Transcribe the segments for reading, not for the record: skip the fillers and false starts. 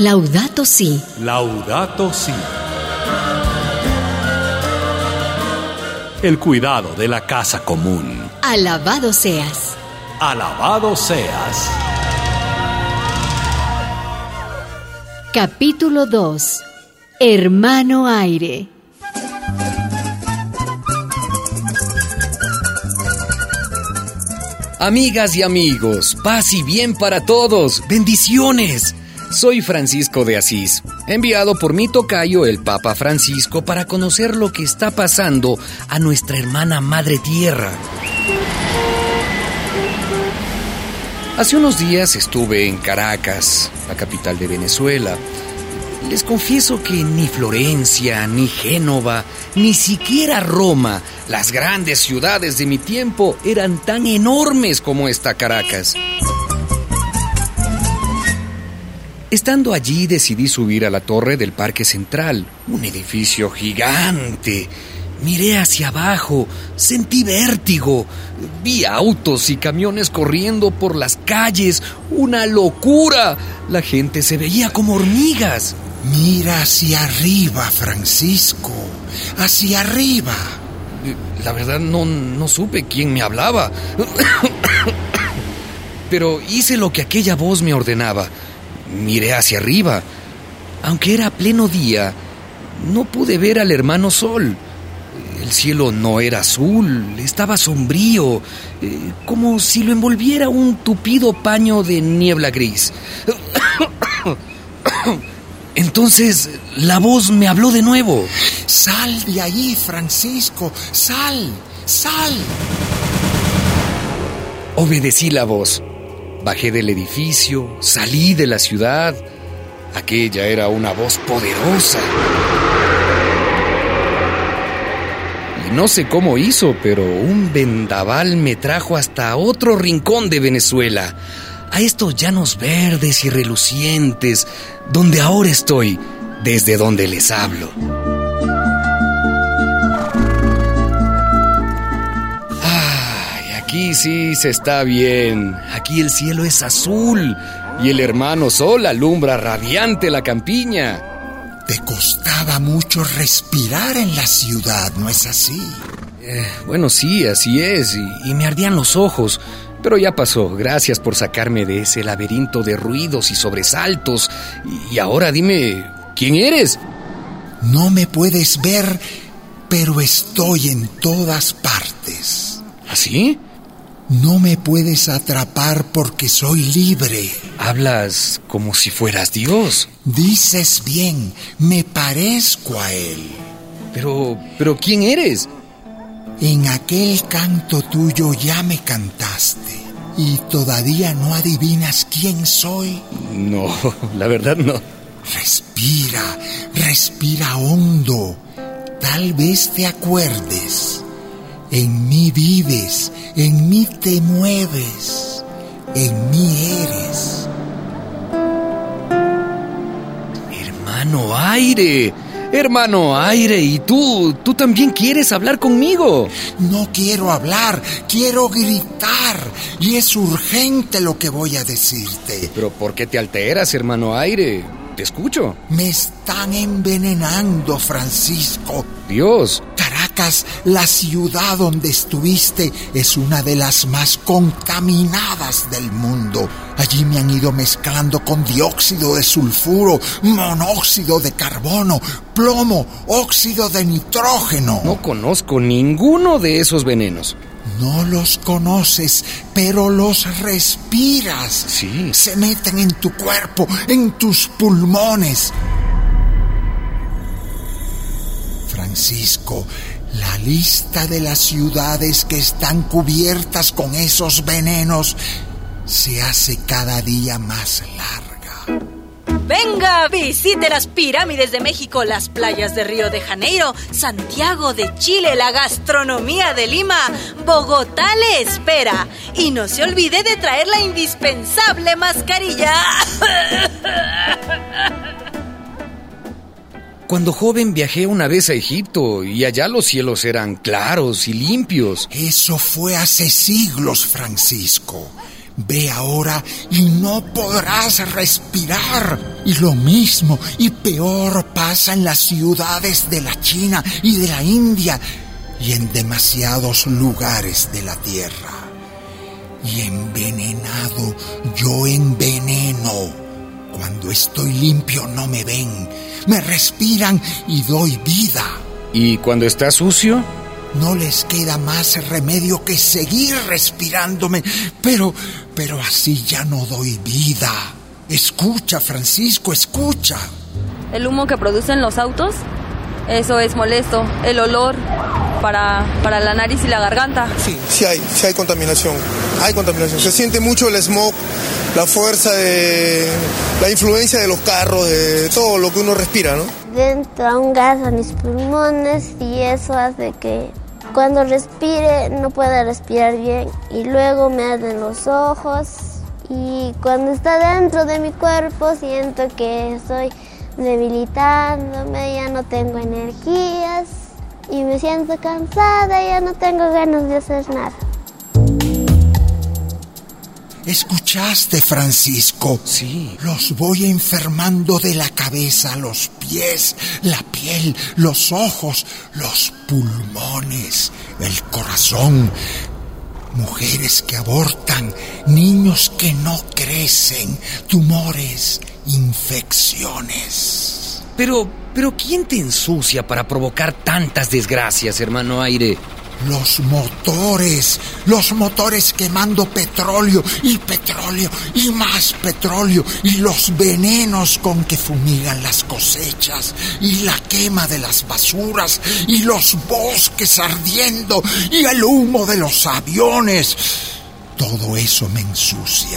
Laudato Si. Laudato Si. El cuidado de la casa común. Alabado seas. Alabado seas. Capítulo 2. Hermano Aire. Amigas y amigos, paz y bien para todos. ¡Bendiciones! Soy Francisco de Asís, enviado por mi tocayo, el Papa Francisco, para conocer lo que está pasando a nuestra hermana Madre Tierra. Hace unos días estuve en Caracas, la capital de Venezuela. Les confieso que ni Florencia, ni Génova, ni siquiera Roma, las grandes ciudades de mi tiempo, eran tan enormes como esta Caracas. Estando allí decidí subir a la torre del Parque Central, un edificio gigante. Miré hacia abajo, sentí vértigo, vi autos y camiones corriendo por las calles, ¡una locura! La gente se veía como hormigas. Mira hacia arriba, Francisco, hacia arriba. La verdad no supe quién me hablaba, pero hice lo que aquella voz me ordenaba. Miré hacia arriba. Aunque era pleno día, no pude ver al hermano Sol. El cielo no era azul, estaba sombrío, como si lo envolviera un tupido paño de niebla gris. Entonces la voz me habló de nuevo. Sal de ahí, Francisco, sal, sal. Obedecí la voz. Bajé del edificio, salí de la ciudad. Aquella era una voz poderosa. Y no sé cómo hizo, pero un vendaval me trajo hasta otro rincón de Venezuela, a estos llanos verdes y relucientes, donde ahora estoy, desde donde les hablo. Aquí sí se está bien. Aquí el cielo es azul y el hermano Sol alumbra radiante la campiña. Te costaba mucho respirar en la ciudad, ¿no es así? Bueno, sí, así es, y me ardían los ojos, pero ya pasó. Gracias por sacarme de ese laberinto de ruidos y sobresaltos. Y ahora dime, ¿quién eres? No me puedes ver, pero estoy en todas partes. ¿Así? No me puedes atrapar porque soy libre. Hablas como si fueras Dios. Dices bien, me parezco a Él. Pero ¿quién eres? En aquel canto tuyo ya me cantaste. ¿Y todavía no adivinas quién soy? No, la verdad no. Respira, respira hondo. Tal vez te acuerdes. En mí vives, en mí te mueves, en mí eres. Hermano Aire, hermano Aire, ¿y tú también quieres hablar conmigo? No quiero hablar, quiero gritar, y es urgente lo que voy a decirte. ¿Pero por qué te alteras, hermano Aire? Te escucho. Me están envenenando, Francisco. Dios. Caracas, la ciudad donde estuviste, es una de las más contaminadas del mundo. Allí me han ido mezclando con dióxido de sulfuro, monóxido de carbono, plomo, óxido de nitrógeno. No conozco ninguno de esos venenos. No los conoces, pero los respiras. Sí. Se meten en tu cuerpo, en tus pulmones. Francisco, la lista de las ciudades que están cubiertas con esos venenos se hace cada día más larga. Venga, visite las pirámides de México, las playas de Río de Janeiro, Santiago de Chile, la gastronomía de Lima. Bogotá le espera. Y no se olvide de traer la indispensable mascarilla. Cuando joven viajé una vez a Egipto y allá los cielos eran claros y limpios. Eso fue hace siglos, Francisco. Ve ahora y no podrás respirar. Y lo mismo y peor pasa en las ciudades de la China y de la India y en demasiados lugares de la tierra. Y envenenado yo enveneno. Cuando estoy limpio no me ven, me respiran y doy vida. ¿Y cuando está sucio? No les queda más remedio que seguir respirándome, pero así ya no doy vida. Escucha, Francisco, escucha. El humo que producen los autos, eso es molesto. El olor para la nariz y la garganta. Sí hay contaminación. Hay contaminación. Se siente mucho el smog, la fuerza la influencia de los carros, de todo lo que uno respira, ¿no? Entra un gas a mis pulmones y eso hace que cuando respire no pueda respirar bien y luego me arden los ojos y cuando está dentro de mi cuerpo siento que estoy debilitándome, ya no tengo energías y me siento cansada, ya no tengo ganas de hacer nada. ¿Escuchaste, Francisco? Sí. Los voy enfermando de la cabeza, los pies, la piel, los ojos, los pulmones, el corazón. Mujeres que abortan, niños que no crecen, tumores, infecciones. Pero ¿quién te ensucia para provocar tantas desgracias, hermano Aire? Los motores quemando petróleo y más petróleo y los venenos con que fumigan las cosechas y la quema de las basuras y los bosques ardiendo y el humo de los aviones. Todo eso me ensucia.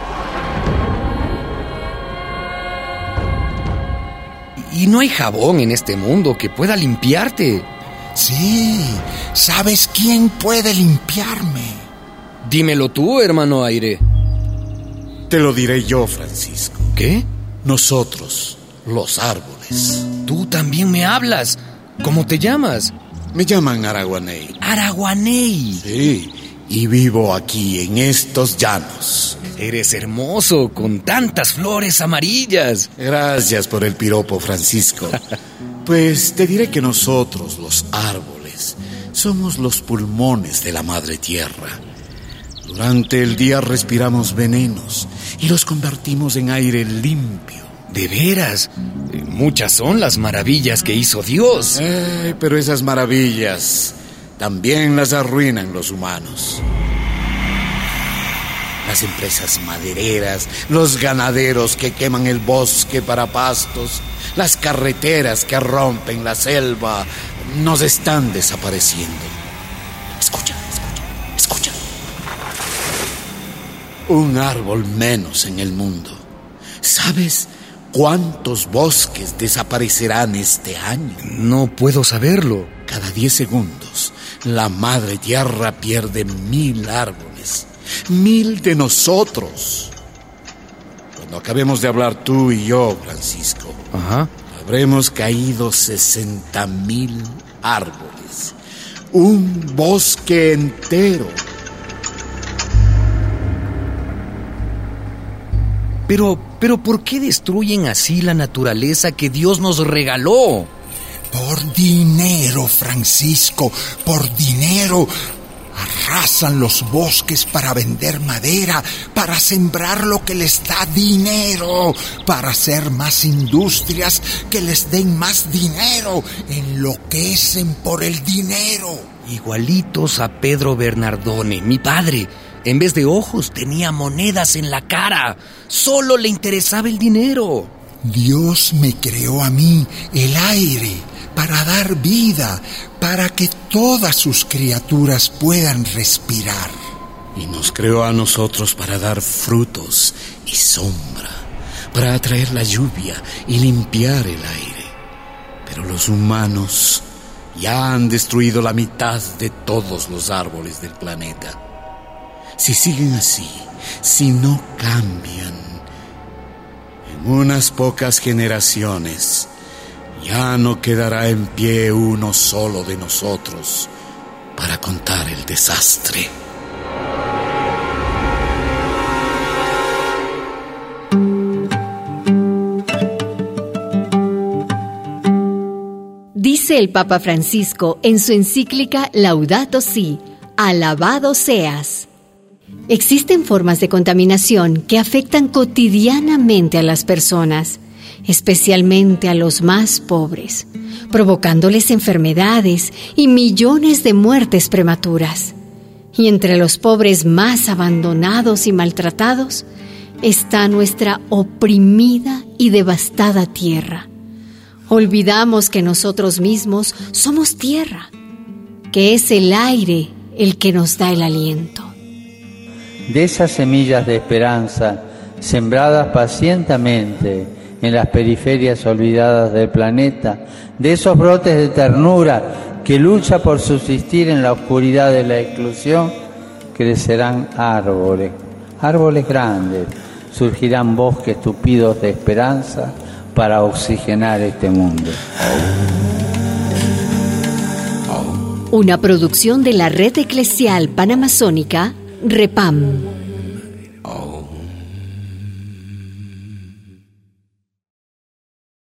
Y no hay jabón en este mundo que pueda limpiarte. Sí, ¿sabes quién puede limpiarme? Dímelo tú, hermano Aire. Te lo diré yo, Francisco. ¿Qué? Nosotros, los árboles. Tú también me hablas. ¿Cómo te llamas? Me llaman Araguaney. Araguaney. Sí, y vivo aquí en estos llanos. Eres hermoso, con tantas flores amarillas. Gracias por el piropo, Francisco. Pues te diré que nosotros, los árboles, somos los pulmones de la madre tierra. Durante el día respiramos venenos y los convertimos en aire limpio. ¿De veras? Muchas son las maravillas que hizo Dios. Pero esas maravillas también las arruinan los humanos. Las empresas madereras, los ganaderos que queman el bosque para pastos, las carreteras que rompen la selva, nos están desapareciendo. Escucha. Un árbol menos en el mundo. ¿Sabes cuántos bosques desaparecerán este año? No puedo saberlo. Cada 10 segundos, la madre tierra pierde 1000 árboles. 1000 de nosotros. Cuando acabemos de hablar tú y yo, Francisco, habremos caído 60,000 árboles. Un bosque entero. Pero ¿por qué destruyen así la naturaleza que Dios nos regaló? Por dinero, Francisco, por dinero. Arrasan los bosques para vender madera, para sembrar lo que les da dinero, para hacer más industrias que les den más dinero. Enloquecen por el dinero. Igualitos a Pedro Bernardone, mi padre. En vez de ojos tenía monedas en la cara. Solo le interesaba el dinero. Dios me creó a mí el aire para dar vida, para que todas sus criaturas puedan respirar. Y nos creó a nosotros para dar frutos y sombra, para atraer la lluvia y limpiar el aire. Pero los humanos ya han destruido la mitad de todos los árboles del planeta. Si siguen así, si no cambian, en unas pocas generaciones ya no quedará en pie uno solo de nosotros para contar el desastre. dice el Papa Francisco en su encíclica Laudato Si, alabado seas. Existen formas de contaminación que afectan cotidianamente a las personas, especialmente a los más pobres, provocándoles enfermedades y millones de muertes prematuras. Y entre los pobres más abandonados y maltratados está nuestra oprimida y devastada tierra. Olvidamos que nosotros mismos somos tierra, que es el aire el que nos da el aliento. De esas semillas de esperanza, sembradas pacientemente en las periferias olvidadas del planeta, de esos brotes de ternura que lucha por subsistir en la oscuridad de la exclusión, crecerán árboles, árboles grandes, surgirán bosques tupidos de esperanza para oxigenar este mundo. Una producción de la Red Eclesial Panamazónica, REPAM.